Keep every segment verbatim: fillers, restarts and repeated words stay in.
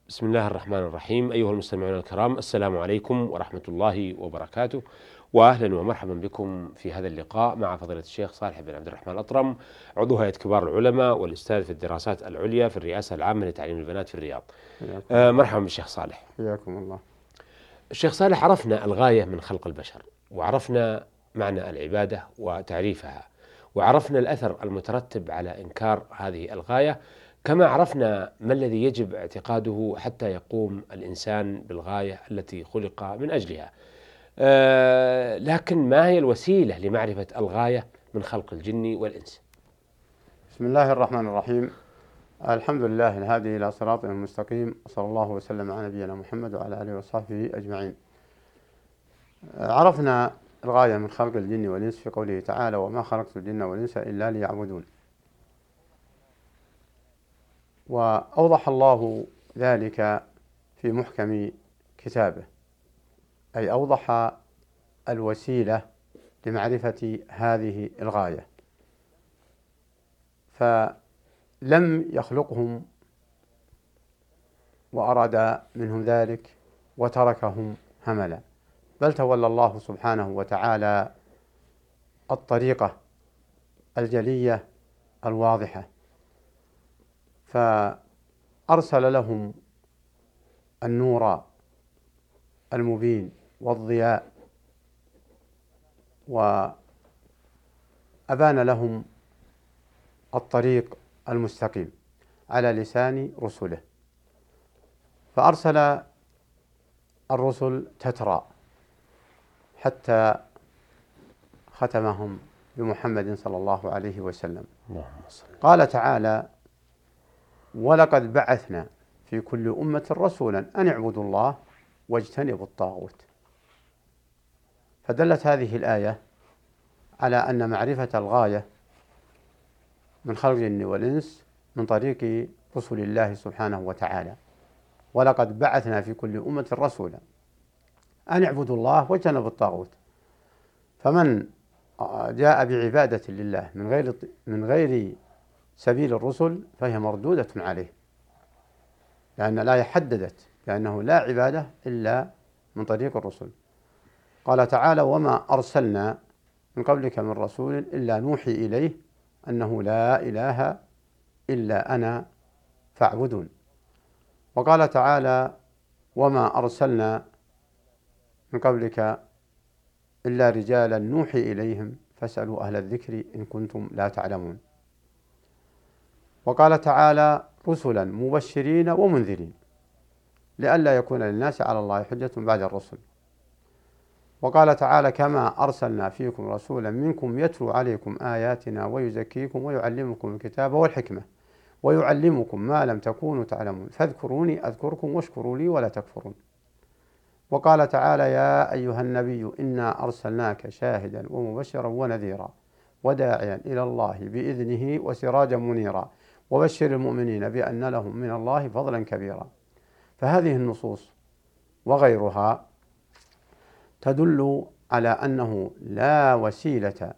بسم الله الرحمن الرحيم. أيها المستمعون الكرام، السلام عليكم ورحمة الله وبركاته، وأهلا ومرحبا بكم في هذا اللقاء مع فضيلة الشيخ صالح بن عبد الرحمن الأطرم، عضو هيئة كبار العلماء والأستاذ في الدراسات العليا في الرئاسة العامة لتعليم البنات في الرياض. آه مرحبا بالشيخ صالح. حياكم الله. الشيخ صالح، عرفنا الغاية من خلق البشر، وعرفنا معنى العبادة وتعريفها، وعرفنا الأثر المترتب على إنكار هذه الغاية، كما عرفنا ما الذي يجب اعتقاده حتى يقوم الإنسان بالغاية التي خلق من أجلها. آه لكن ما هي الوسيلة لمعرفة الغاية من خلق الجن والإنس؟ بسم الله الرحمن الرحيم. الحمد لله الهادي إلى صراط المستقيم، صلى الله وسلم على نبينا محمد وعلى آله وصحبه أجمعين. عرفنا الغاية من خلق الجن والإنس في قوله تعالى: وما خلقت الجن والإنس إلا ليعبدون. وأوضح الله ذلك في محكم كتابه، أي أوضح الوسيلة لمعرفة هذه الغاية، فلم يخلقهم وأراد منهم ذلك وتركهم هملا، بل تولى الله سبحانه وتعالى الطريقة الجلية الواضحة، فأرسل لهم النور المبين والضياء، وأبان لهم الطريق المستقيم على لسان رسله، فأرسل الرسل تترى حتى ختمهم بمحمد صلى الله عليه وسلم. قال تعالى: ولقد بعثنا في كل أمة رسولا أن اعبدوا الله واجتنبوا الطاغوت. فدلت هذه الآية على أن معرفة الغاية من خلق الجن والإنس من طريق رسل الله سبحانه وتعالى. ولقد بعثنا في كل أمة رسولا أن اعبدوا الله واجتنبوا الطاغوت. فمن جاء بعبادة لله من غير من غير سبيل الرسل فهي مردودة عليه، لأن الآية حددت بأنه لا عبادة إلا من طريق الرسل. قال تعالى: وما أرسلنا من قبلك من رسول إلا نوحي إليه أنه لا إله إلا أنا فاعبدون. وقال تعالى: وما أرسلنا من قبلك إلا رجالا نوحي إليهم فاسألوا أهل الذكر إن كنتم لا تعلمون. وقال تعالى: رسلا مبشرين ومنذرين لئلا يكون للناس على الله حجة بعد الرسل. وقال تعالى: كما أرسلنا فيكم رسولا منكم يتلو عليكم آياتنا ويزكيكم ويعلمكم الكتاب والحكمة ويعلمكم ما لم تكونوا تعلمون فاذكروني أذكركم واشكروا لي ولا تكفرون. وقال تعالى: يا أيها النبي إنا أرسلناك شاهدا ومبشرا ونذيرا وداعيا إلى الله بإذنه وسراجا منيرا وبشر المؤمنين بأن لهم من الله فضلا كبيرا. فهذه النصوص وغيرها تدل على أنه لا وسيلة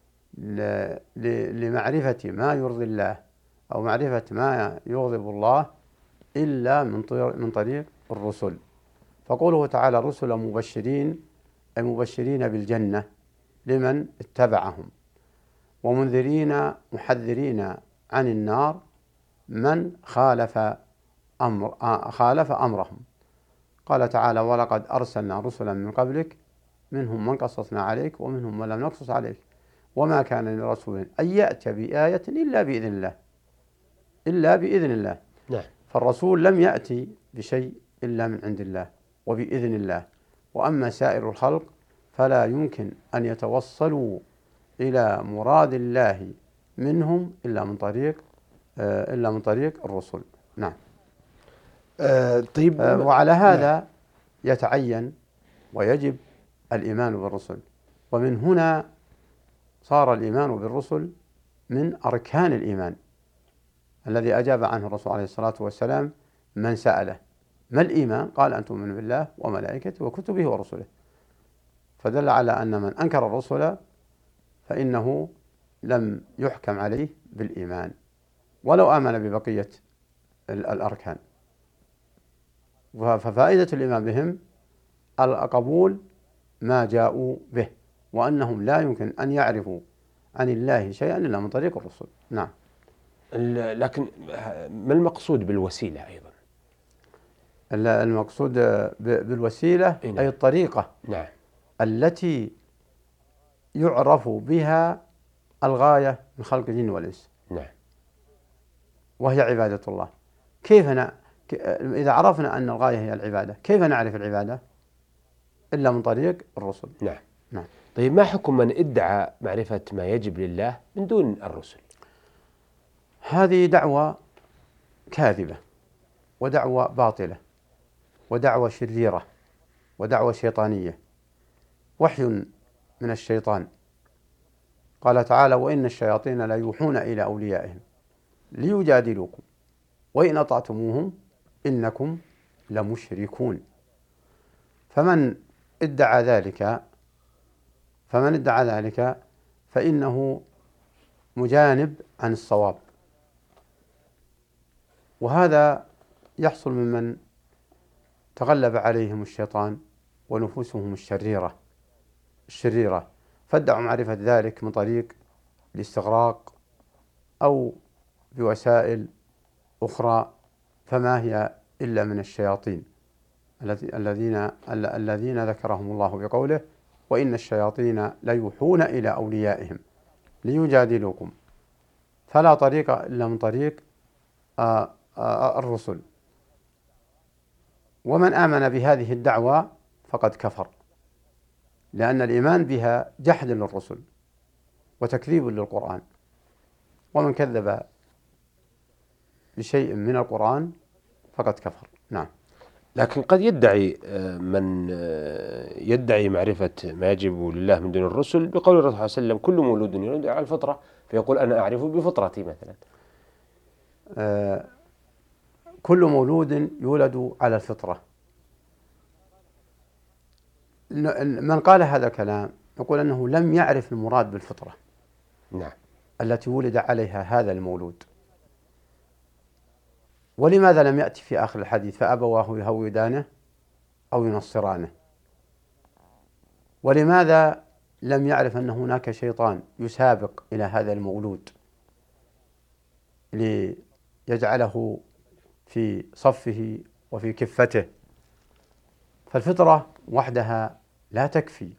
لمعرفة ما يرضي الله أو معرفة ما يغضب الله إلا من طريق الرسل. فقوله تعالى: رسلا مبشرين، أي مبشرين بالجنة لمن اتبعهم، ومنذرين محذرين عن النار من خالف أمر خالف أمرهم. قال تعالى: ولقد أرسلنا رسلا من قبلك منهم من قصصنا عليك ومنهم من لم نقصص عليك وما كان لرسول أن يأتي بآية إلا بإذن الله إلا بإذن الله. نعم. فالرسول لم يأتي بشيء إلا من عند الله وبإذن الله، وأما سائر الخلق فلا يمكن أن يتوصلوا إلى مراد الله منهم إلا من طريق إلا من طريق الرسل. نعم. آه طيب. آه وعلى هذا نعم. يتعين ويجب الإيمان بالرسل، ومن هنا صار الإيمان بالرسل من أركان الإيمان الذي أجاب عنه الرسول عليه الصلاة والسلام من سأله: ما الإيمان؟ قال: أن تؤمن بالله وملائكته وكتبه ورسله. فدل على أن من أنكر الرسل فإنه لم يحكم عليه بالإيمان ولو آمن ببقية الأركان. ففائدة الإيمان بهم القبول ما جاءوا به، وأنهم لا يمكن أن يعرفوا عن الله شيئا إلا من طريق الرسل. نعم. لكن ما المقصود بالوسيلة أيضا؟ المقصود بالوسيلة أي الطريقة نعم. التي يعرف بها الغاية من خلق الجن والإنس. نعم. وهي عبادة الله. كيف ن... إذا عرفنا أن الغاية هي العبادة، كيف نعرف العبادة؟ إلا من طريق الرسل. نعم. نعم. طيب، ما حكم من ادعى معرفة ما يجب لله من دون الرسل؟ هذه دعوة كاذبة، ودعوة باطلة، ودعوة شريرة، ودعوة شيطانية، وحي من الشيطان. قال تعالى: وإن الشياطين لا يوحون إلى أوليائهم ليجادلوكم وإن أطعتموهم إنكم لمشركون. فمن ادعى ذلك فمن ادعى ذلك فإنه مجانب عن الصواب، وهذا يحصل ممن تغلب عليهم الشيطان ونفوسهم الشريرة الشريرة فادعوا معرفة ذلك من طريق الاستغراق أو بوسائل أخرى، فما هي إلا من الشياطين الذين الذين ذكرهم الله بقوله: وإن الشياطين ليوحون إلى أوليائهم ليجادلوكم. فلا طريق إلا من طريق الرسل. ومن آمن بهذه الدعوة فقد كفر، لأن الإيمان بها جحد للرسل وتكذيب للقرآن، ومن كذب بشيء من القرآن فقد كفر. نعم. لكن قد يدعي من يدعي معرفة ما يجب لله من دون الرسل بقول الرسول صلى الله عليه وسلم: كل مولود يولد على الفطرة، فيقول: أنا أعرف بفطرتي مثلا. آه كل مولود يولد على الفطرة. من قال هذا الكلام يقول أنه لم يعرف المراد بالفطرة. نعم. التي ولد عليها هذا المولود. ولماذا لم يأتي في آخر الحديث: فأبواه يهودانه أو ينصرانه؟ ولماذا لم يعرف أن هناك شيطان يسابق إلى هذا المولود ليجعله في صفه وفي كفته؟ فالفطرة وحدها لا تكفي،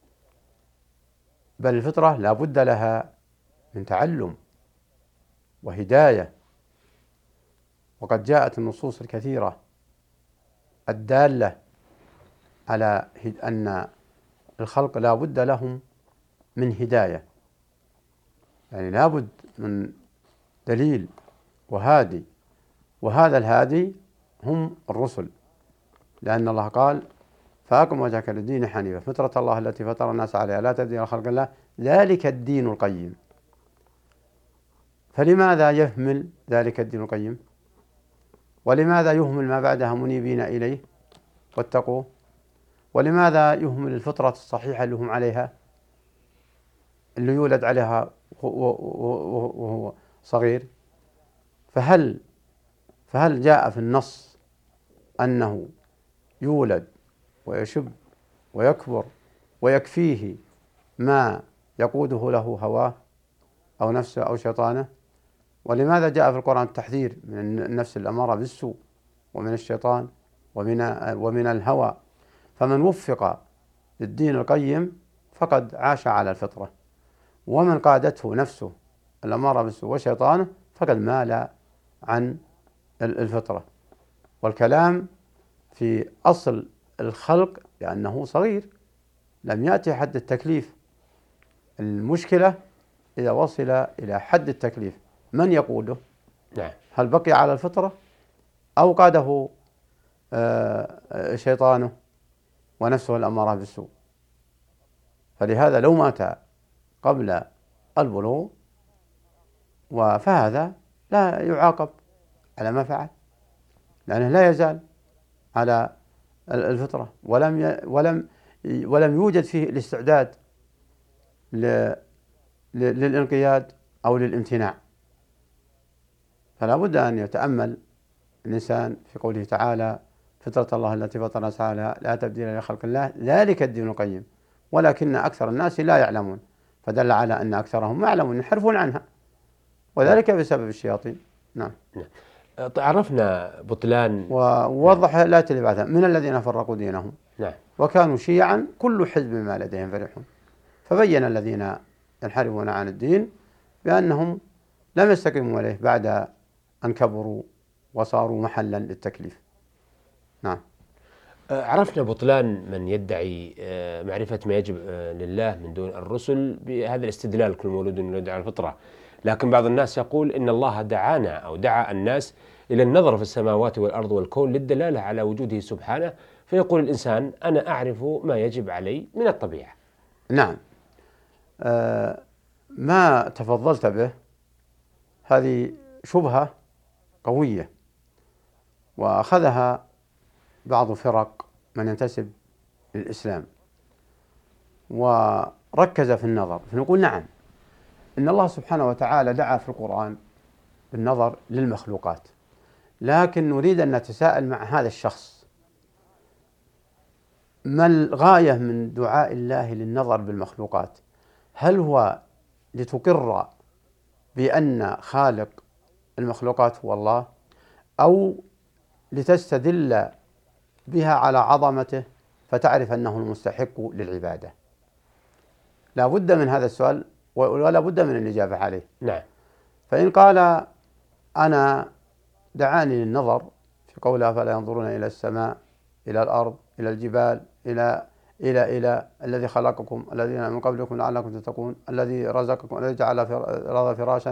بل الفطرة لا بد لها من تعلم وهداية. وقد جاءت النصوص الكثيرة الدالة على أن الخلق لا بد لهم من هداية، يعني لا بد من دليل وهادي، وهذا الهادي هم الرسل، لأن الله قال: فأقم وجهك للدين حنيفا فطرة الله التي فطر الناس عليها لا تبديل لخلق الله ذلك الدين القيم. فلماذا يهمل ذلك الدين القيم؟ ولماذا يهمل ما بعدها منيبين إليه واتقوه؟ ولماذا يهمل الفطرة الصحيحة اللي هم عليها، اللي يولد عليها وهو صغير؟ فهل فهل جاء في النص أنه يولد ويشب ويكبر ويكفيه ما يقوده له هواه أو نفسه أو شيطانه؟ ولماذا جاء في القرآن التحذير من النفس الأمارة بالسوء ومن الشيطان ومن ومن الهوى؟ فمن وفق للدين القيم فقد عاش على الفطرة، ومن قادته نفسه الأمارة بالسوء وشيطانه فقد مال عن الفطرة. والكلام في أصل الخلق لأنه صغير لم يأتي حد التكليف. المشكلة إذا وصل إلى حد التكليف من يقوده؟ نعم. هل بقي على الفطرة أو قاده شيطانه ونفسه الأمارة بالسوء؟ فلهذا لو مات قبل البلوغ فهذا لا يعاقب على ما فعل، لأنه لا يزال على الفطرة ولم ولم ولم يوجد فيه الاستعداد للانقياد أو للامتناع. فلا بد أن يتأمل الإنسان في قوله تعالى: فطرة الله التي فطر الناس عليها لا تبديل لخلق الله ذلك الدين القيم ولكن أكثر الناس لا يعلمون، فدل على أن أكثرهم ما يعلمون ينحرفون عنها، وذلك بسبب الشياطين. نعم. عرفنا بطلان ووضح الآية اللي بعدها من الذين فرقوا دينهم نعم وكانوا شيعا كل حزب ما لديهم فرحون، فبين الذين ينحرفون عن الدين بأنهم لم يستقيموا عليه بعد أن كبروا وصاروا محلا للتكليف. نعم. عرفنا بطلان من يدعي معرفة ما يجب لله من دون الرسل بهذا الاستدلال كل مولود يولد على الفطرة، لكن بعض الناس يقول إن الله دعانا أو دعا الناس إلى النظر في السماوات والأرض والكون للدلالة على وجوده سبحانه، فيقول الإنسان أنا أعرف ما يجب علي من الطبيعة. نعم. آه ما تفضلت به هذه شبهة قوية، وأخذها بعض فرق من ينتسب للإسلام وركز في النظر، فنقول نعم إن الله سبحانه وتعالى دعا في القرآن بالنظر للمخلوقات، لكن نريد أن نتساءل مع هذا الشخص ما الغاية من دعاء الله للنظر بالمخلوقات؟ هل هو لتقر بأن خالق المخلوقات هو الله، أو لتستدل بها على عظمته فتعرف أنه المستحق للعبادة؟ لا بد من هذا السؤال ولا بد من الإجابة عليه. نعم. فإن قال أنا دعاني للنظر في قولها فلا ينظرون إلى السماء إلى الأرض إلى الجبال إلى إلى إلى الذي خلقكم الذين من قبلكم لعلكم تتقون الذي رزقكم الذي جعل الأرض فراشا،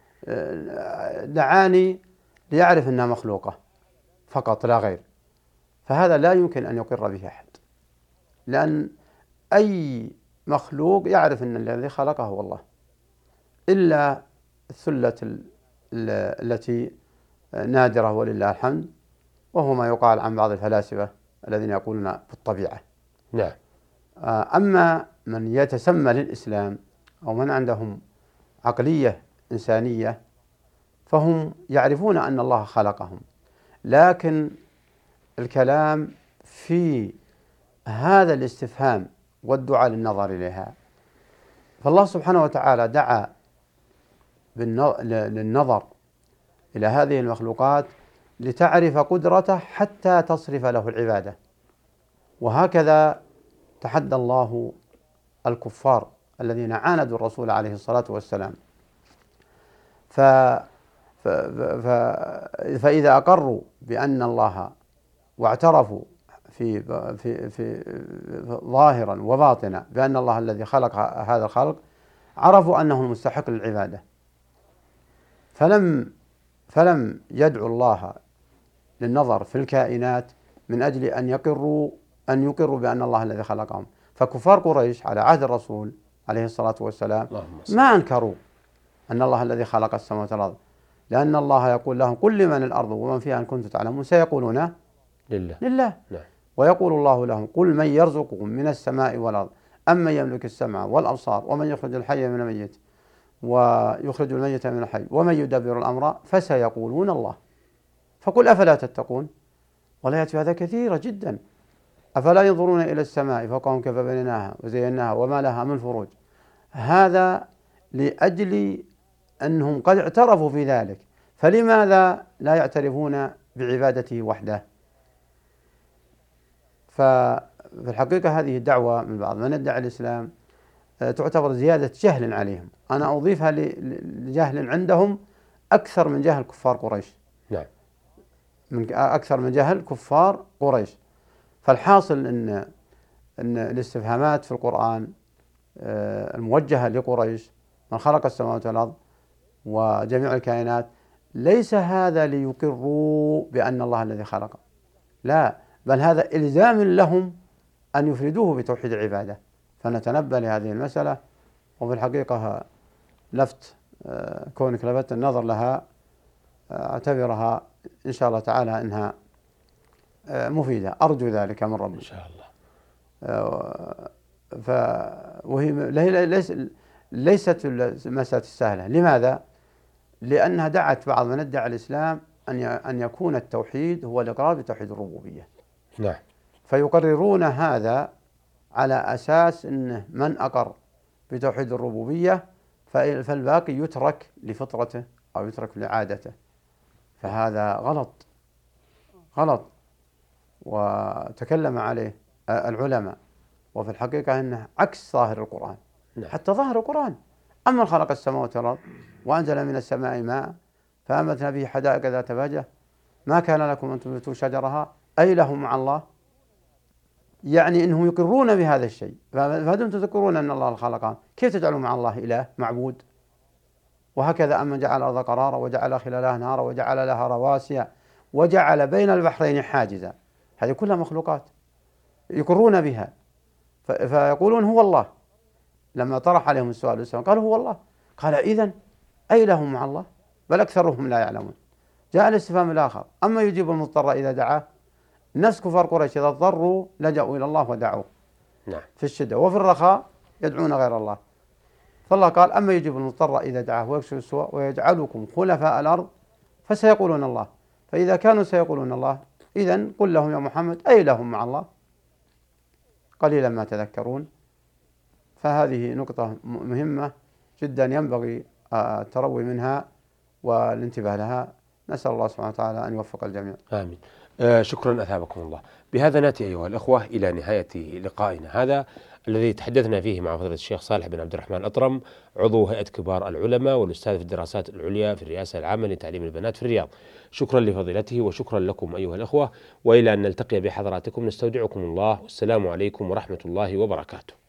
دعاني ليعرف أنها مخلوقة فقط لا غير، فهذا لا يمكن أن يقر به أحد، لأن أي مخلوق يعرف أن الذي خلقه هو الله، إلا الثلة التي نادرة ولله الحمد، وهو ما يقال عن بعض الفلاسفة الذين يقولون بالطبيعة. نعم. أما من يتسمى للإسلام أو من عندهم عقلية إنسانية فهم يعرفون أن الله خلقهم، لكن الكلام في هذا الاستفهام والدعاء للنظر إليها، فالله سبحانه وتعالى دعا للنظر إلى هذه المخلوقات لتعرف قدرته حتى تصرف له العبادة، وهكذا تحدى الله الكفار الذين عاندوا الرسول عليه الصلاة والسلام. ف... ف... ف... فإذا أقروا بأن الله واعترفوا في في في ظاهرا وباطنا بأن الله الذي خلق هذا الخلق، عرفوا أنه المستحق للعبادة، فلم فلم يدعوا الله للنظر في الكائنات من أجل أن يقروا أن يقروا بأن الله الذي خلقهم. فكفار قريش على عهد الرسول عليه الصلاة والسلام ما أنكروا أن الله الذي خلق السماوات والأرض، لأن الله يقول لهم قل لمن الأرض ومن فيها إن كنتم تعلمون، سيقولون لله لله. نعم. ويقول الله لهم قل من يرزقكم من السماء والأرض أمن يملك السمع والأبصار ومن يخرج الحي من الميت ويخرج الميت من الحي ومن يدبر الأمر فسيقولون الله، فقل أفلا تتقون. والآيات في هذا كثيرة جدا. أفلا ينظرون إلى السماء فوقهم كيف بنيناها وزيناها وما لها من فروج، هذا لأجل أنهم قد اعترفوا في ذلك، فلماذا لا يعترفون بعبادته وحده؟ ففي الحقيقة هذه الدعوة من بعض من يدعي الإسلام تعتبر زيادة جهل عليهم، أنا أضيفها لجهل عندهم أكثر من جهل كفار قريش. نعم. من أكثر من جهل كفار قريش. فالحاصل أن أن الاستفهامات في القرآن الموجهة لقريش من خلق السماوات والأرض وجميع الكائنات ليس هذا ليقروا بأن الله الذي خلق، لا، بل هذا إلزام لهم أن يفردوه بتوحيد العبادة. فنتنبه لهذه المسألة، وفي الحقيقة لفت كونك لفت النظر لها أعتبرها إن شاء الله تعالى أنها مفيدة، أرجو ذلك من ربي إن شاء الله. ف وهي ليس ليست مسألة سهلة. لماذا؟ لأنها دعت بعض من ادعى الإسلام أن أن يكون التوحيد هو الإقرار بتوحيد الربوبية. نعم. فيقررون هذا على أساس أن من أقر بتوحيد الربوبية فالباقي يترك لفطرته أو يترك لعادته، فهذا غلط غلط وتكلم عليه العلماء، وفي الحقيقة أنه عكس ظاهر القرآن. نعم. حتى ظاهر القرآن أمن خلق السماوات والأرض وأنزل من السماء ماء فأنبتنا به حدائق ذات بهجة ما كان لكم أن تنبتوا شجرها أإله مع الله، يعني إنهم يقرون بهذا الشيء. فدمتم تذكرون أن الله خلقها كيف تجعلون مع الله إله معبود؟ وهكذا أمن جعل الأرض قرارا وجعل خلالها نهارا وجعل لها رواسي وجعل بين البحرين حاجزا، هذه كلها مخلوقات يقرون بها. فيقولون هو الله. لما طرح عليهم السؤال والسلام قالوا هو الله، قال إذن أي لهم مع الله؟ بل أكثرهم لا يعلمون. جاء الاستفهام الآخر أما يجيب المضطر إذا دعاه، نفس كفار قريش إذا اضطروا لجأوا إلى الله ودعوه. نعم. في الشدة وفي الرخاء يدعون غير الله. فالله قال أما يجيب المضطر إذا دعاه ويكشف السوء ويجعلكم خلفاء الأرض فسيقولون الله. فإذا كانوا سيقولون الله إذن قل لهم يا محمد أي لهم مع الله؟ قليلا ما تذكرون. فهذه نقطة مهمة جدا ينبغي التروي منها والانتباه لها. نسأل الله سبحانه وتعالى أن يوفق الجميع. آمين. آه شكرا أثابكم الله. بهذا نأتي أيها الأخوة إلى نهاية لقائنا هذا الذي تحدثنا فيه مع فضيلة الشيخ صالح بن عبد الرحمن الأطرم، عضو هيئة كبار العلماء والأستاذ في الدراسات العليا في الرئاسة العامة لتعليم البنات في الرياض. شكرا لفضيلته وشكرا لكم أيها الأخوة، وإلى أن نلتقي بحضراتكم نستودعكم الله، والسلام عليكم ورحمة الله وبركاته.